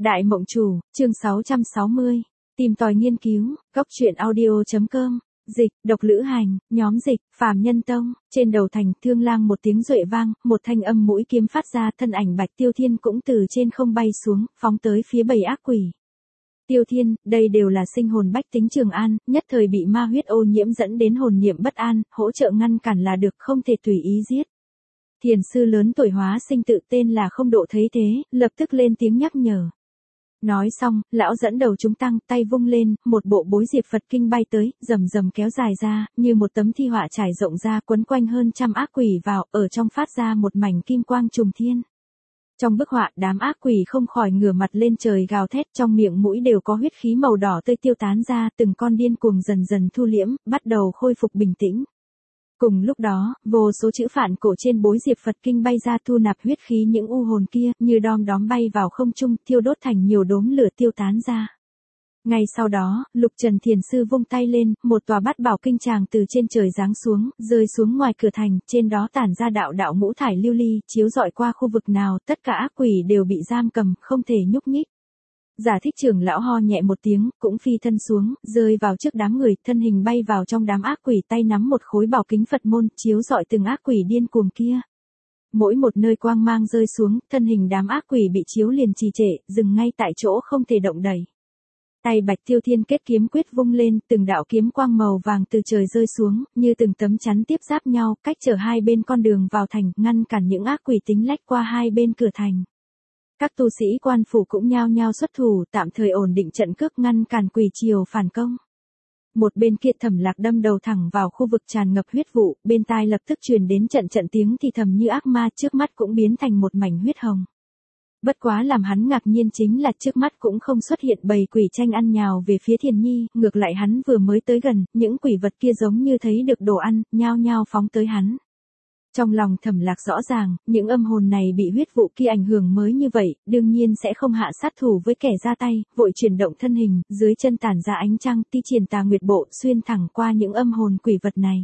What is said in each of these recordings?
Đại Mộng Chủ, chương 660. Tìm tòi nghiên cứu, góc truyện audio.com. Dịch, độc lữ hành, nhóm dịch, Phàm Nhân Tông. Trên đầu thành Thương Lang một tiếng duệ vang, một thanh âm mũi kiếm phát ra, thân ảnh Bạch Tiêu Thiên cũng từ trên không bay xuống, phóng tới phía bầy ác quỷ. Tiêu Thiên, đây đều là sinh hồn bách tính Trường An, nhất thời bị ma huyết ô nhiễm dẫn đến hồn niệm bất an, hỗ trợ ngăn cản là được, không thể tùy ý giết. Thiền sư lớn tuổi hóa sinh tự tên là Không Độ thấy thế, lập tức lên tiếng nhắc nhở. Nói xong, lão dẫn đầu chúng tăng, tay vung lên, một bộ bối diệp Phật kinh bay tới, rầm rầm kéo dài ra, như một tấm thi họa trải rộng ra, quấn quanh hơn trăm ác quỷ vào, ở trong phát ra một mảnh kim quang trùng thiên. Trong bức họa, đám ác quỷ không khỏi ngửa mặt lên trời gào thét, trong miệng mũi đều có huyết khí màu đỏ tươi tiêu tán ra, từng con điên cuồng dần dần thu liễm, bắt đầu khôi phục bình tĩnh. Cùng lúc đó, vô số chữ phản cổ trên bối diệp Phật kinh bay ra thu nạp huyết khí những u hồn kia, như đom đóm bay vào không trung, thiêu đốt thành nhiều đốm lửa tiêu tán ra. Ngay sau đó, Lục Trần Thiền Sư vung tay lên, một tòa bát bảo kinh tràng từ trên trời giáng xuống, rơi xuống ngoài cửa thành, trên đó tản ra đạo đạo ngũ thải lưu ly, chiếu rọi qua khu vực nào, tất cả ác quỷ đều bị giam cầm, không thể nhúc nhích. Giả Thích Trưởng lão ho nhẹ một tiếng, cũng phi thân xuống, rơi vào trước đám người, thân hình bay vào trong đám ác quỷ, tay nắm một khối bảo kính Phật môn, chiếu rọi từng ác quỷ điên cuồng kia. Mỗi một nơi quang mang rơi xuống, thân hình đám ác quỷ bị chiếu liền trì trệ, dừng ngay tại chỗ không thể động đậy. Tay Bạch Tiêu Thiên kết kiếm quyết vung lên, từng đạo kiếm quang màu vàng từ trời rơi xuống, như từng tấm chắn tiếp giáp nhau, cách trở hai bên con đường vào thành, ngăn cản những ác quỷ tính lách qua hai bên cửa thành. Các tu sĩ quan phủ cũng nhao nhao xuất thủ, tạm thời ổn định trận cước, ngăn cản quỷ triều phản công. Một bên kia Thẩm Lạc đâm đầu thẳng vào khu vực tràn ngập huyết vụ, bên tai lập tức truyền đến trận trận tiếng thì thầm như ác ma, trước mắt cũng biến thành một mảnh huyết hồng. Bất quá làm hắn ngạc nhiên chính là trước mắt cũng không xuất hiện bầy quỷ tranh ăn nhào về phía Thiền Nhi, ngược lại hắn vừa mới tới gần, những quỷ vật kia giống như thấy được đồ ăn, nhao nhao phóng tới hắn. Trong lòng Thẩm Lạc rõ ràng, những âm hồn này bị huyết vụ kia ảnh hưởng mới như vậy, đương nhiên sẽ không hạ sát thủ với kẻ ra tay, vội chuyển động thân hình, dưới chân tản ra ánh trăng, ti triển tà nguyệt bộ, xuyên thẳng qua những âm hồn quỷ vật này.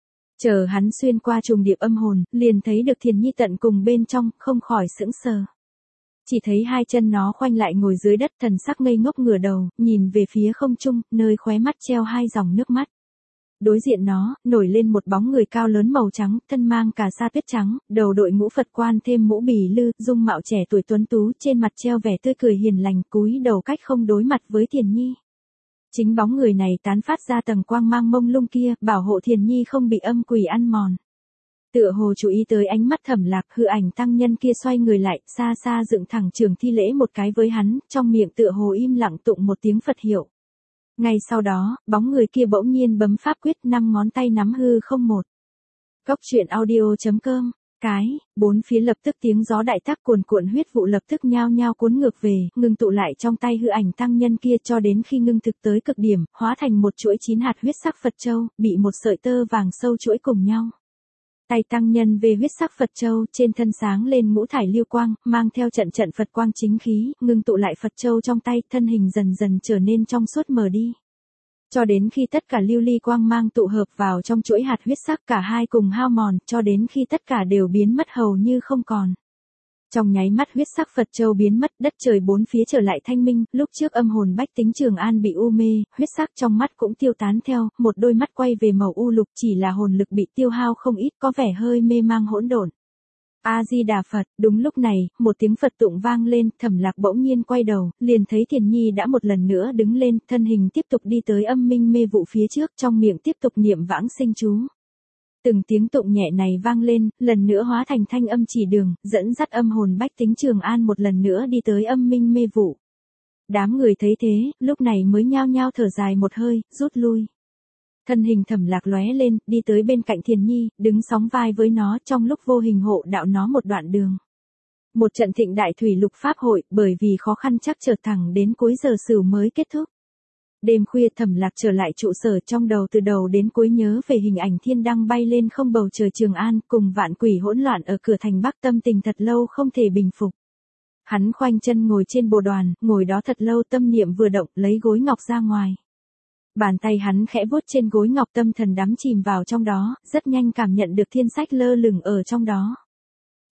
Chờ hắn xuyên qua trùng điệp âm hồn, liền thấy được Thiền Nhi tận cùng bên trong, không khỏi sững sờ. Chỉ thấy hai chân nó khoanh lại ngồi dưới đất, thần sắc ngây ngốc ngửa đầu, nhìn về phía không trung, nơi khóe mắt treo hai dòng nước mắt. Đối diện nó, nổi lên một bóng người cao lớn màu trắng, thân mang cà sa tuyết trắng, đầu đội mũ Phật quan thêm mũ bì lư, dung mạo trẻ tuổi tuấn tú, trên mặt treo vẻ tươi cười hiền lành, cúi đầu cách không đối mặt với Thiền Nhi. Chính bóng người này tán phát ra tầng quang mang mông lung kia, bảo hộ Thiền Nhi không bị âm quỷ ăn mòn. Tựa hồ chú ý tới ánh mắt Thẩm Lạc, hư ảnh tăng nhân kia xoay người lại, xa xa dựng thẳng trường thi lễ một cái với hắn, trong miệng tựa hồ im lặng tụng một tiếng Phật hiệu. Ngay sau đó, bóng người kia bỗng nhiên bấm pháp quyết, 5 ngón tay nắm hư không một. Góc truyện audio.com. Bốn phía lập tức tiếng gió đại tác, cuồn cuộn huyết vụ lập tức nhao nhao cuốn ngược về, ngưng tụ lại trong tay hư ảnh tăng nhân kia cho đến khi ngưng thực tới cực điểm, hóa thành một chuỗi 9 hạt huyết sắc Phật châu, bị một sợi tơ vàng sâu chuỗi cùng nhau. Tay tăng nhân về huyết sắc Phật châu, trên thân sáng lên ngũ thải lưu quang, mang theo trận trận Phật quang chính khí, ngưng tụ lại Phật châu trong tay, thân hình dần dần trở nên trong suốt mờ đi. Cho đến khi tất cả lưu ly quang mang tụ hợp vào trong chuỗi hạt huyết sắc, cả hai cùng hao mòn, cho đến khi tất cả đều biến mất hầu như không còn. Trong nháy mắt huyết sắc Phật châu biến mất, đất trời bốn phía trở lại thanh minh, lúc trước âm hồn bách tính Trường An bị u mê, huyết sắc trong mắt cũng tiêu tán theo, một đôi mắt quay về màu u lục, chỉ là hồn lực bị tiêu hao không ít, có vẻ hơi mê mang hỗn độn. A Di Đà Phật, đúng lúc này, một tiếng Phật tụng vang lên, Thẩm Lạc bỗng nhiên quay đầu, liền thấy Thiền Nhi đã một lần nữa đứng lên, thân hình tiếp tục đi tới âm minh mê vụ phía trước, trong miệng tiếp tục niệm vãng sinh chú. Từng tiếng tụng nhẹ này vang lên, lần nữa hóa thành thanh âm chỉ đường, dẫn dắt âm hồn bách tính Trường An một lần nữa đi tới âm minh mê vụ. Đám người thấy thế, lúc này mới nhao nhao thở dài một hơi, rút lui. Thân hình Thẩm Lạc lóe lên, đi tới bên cạnh Thiền Nhi, đứng sóng vai với nó, trong lúc vô hình hộ đạo nó một đoạn đường. Một trận thịnh đại thủy lục pháp hội, bởi vì khó khăn chắc trở thẳng đến cuối giờ sửu mới kết thúc. Đêm khuya Thẩm Lạc trở lại trụ sở, trong đầu từ đầu đến cuối nhớ về hình ảnh thiên đăng bay lên không bầu trời Trường An, cùng vạn quỷ hỗn loạn ở cửa thành Bắc, tâm tình thật lâu không thể bình phục. Hắn khoanh chân ngồi trên bồ đoàn, ngồi đó thật lâu, tâm niệm vừa động, lấy gối ngọc ra ngoài. Bàn tay hắn khẽ vuốt trên gối ngọc, tâm thần đắm chìm vào trong đó, rất nhanh cảm nhận được thiên sách lơ lửng ở trong đó.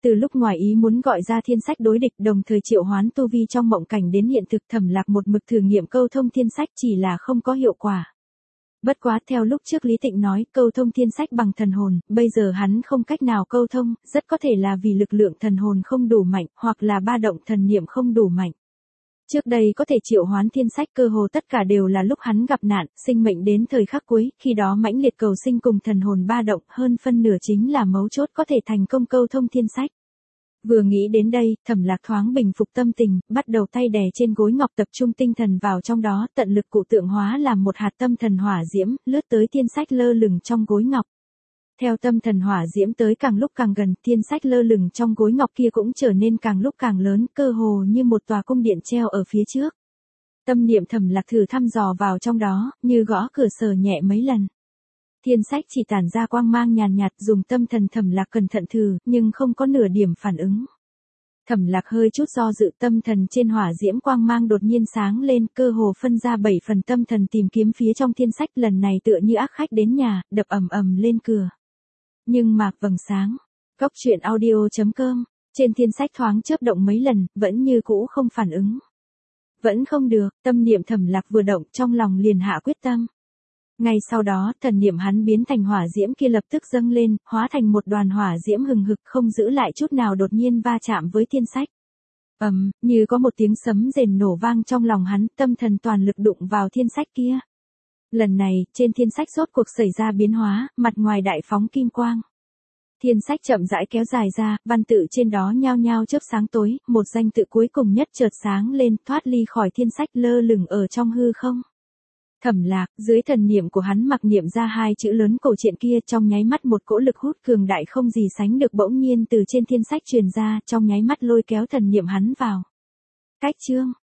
Từ lúc ngoài ý muốn gọi ra thiên sách đối địch đồng thời triệu hoán tu vi trong mộng cảnh đến hiện thực, Thẩm Lạc một mực thử nghiệm câu thông thiên sách chỉ là không có hiệu quả. Bất quá theo lúc trước Lý Tịnh nói câu thông thiên sách bằng thần hồn, bây giờ hắn không cách nào câu thông, rất có thể là vì lực lượng thần hồn không đủ mạnh, hoặc là ba động thần niệm không đủ mạnh. Trước đây có thể triệu hoán thiên sách cơ hồ tất cả đều là lúc hắn gặp nạn, sinh mệnh đến thời khắc cuối, khi đó mãnh liệt cầu sinh cùng thần hồn ba động hơn phân nửa chính là mấu chốt có thể thành công câu thông thiên sách. Vừa nghĩ đến đây, Thẩm Lạc thoáng bình phục tâm tình, bắt đầu tay đè trên gối ngọc tập trung tinh thần vào trong đó, tận lực cụ tượng hóa làm một hạt tâm thần hỏa diễm, lướt tới thiên sách lơ lửng trong gối ngọc. Theo tâm thần hỏa diễm tới càng lúc càng gần, thiên sách lơ lửng trong gối ngọc kia cũng trở nên càng lúc càng lớn, cơ hồ như một tòa cung điện treo ở phía trước. Tâm niệm Thẩm Lạc thử thăm dò vào trong đó, như gõ cửa sờ nhẹ mấy lần. Thiên sách chỉ tản ra quang mang nhàn nhạt, dùng tâm thần Thẩm Lạc cẩn thận thử, nhưng không có nửa điểm phản ứng. Thẩm Lạc hơi chút do dự, tâm thần trên hỏa diễm quang mang đột nhiên sáng lên, cơ hồ phân ra 7 phần tâm thần tìm kiếm phía trong thiên sách, lần này tựa như ác khách đến nhà, đập ầm ầm lên cửa. Nhưng mà, vầng sáng. Cốc truyện audio.com, trên thiên sách thoáng chớp động mấy lần, vẫn như cũ không phản ứng. Vẫn không được, tâm niệm Thẩm Lạc vừa động, trong lòng liền hạ quyết tâm. Ngay sau đó, thần niệm hắn biến thành hỏa diễm kia lập tức dâng lên, hóa thành một đoàn hỏa diễm hừng hực không giữ lại chút nào đột nhiên va chạm với thiên sách. Như có một tiếng sấm rền nổ vang trong lòng hắn, tâm thần toàn lực đụng vào thiên sách kia. Lần này, trên thiên sách rốt cuộc xảy ra biến hóa, mặt ngoài đại phóng kim quang. Thiên sách chậm rãi kéo dài ra, văn tự trên đó nhao nhao chớp sáng tối, một danh tự cuối cùng nhất chợt sáng lên, thoát ly khỏi thiên sách lơ lửng ở trong hư không. Thẩm Lạc, dưới thần niệm của hắn mặc niệm ra hai chữ lớn cổ truyện kia, trong nháy mắt một cỗ lực hút cường đại không gì sánh được bỗng nhiên từ trên thiên sách truyền ra, trong nháy mắt lôi kéo thần niệm hắn vào. Cách chương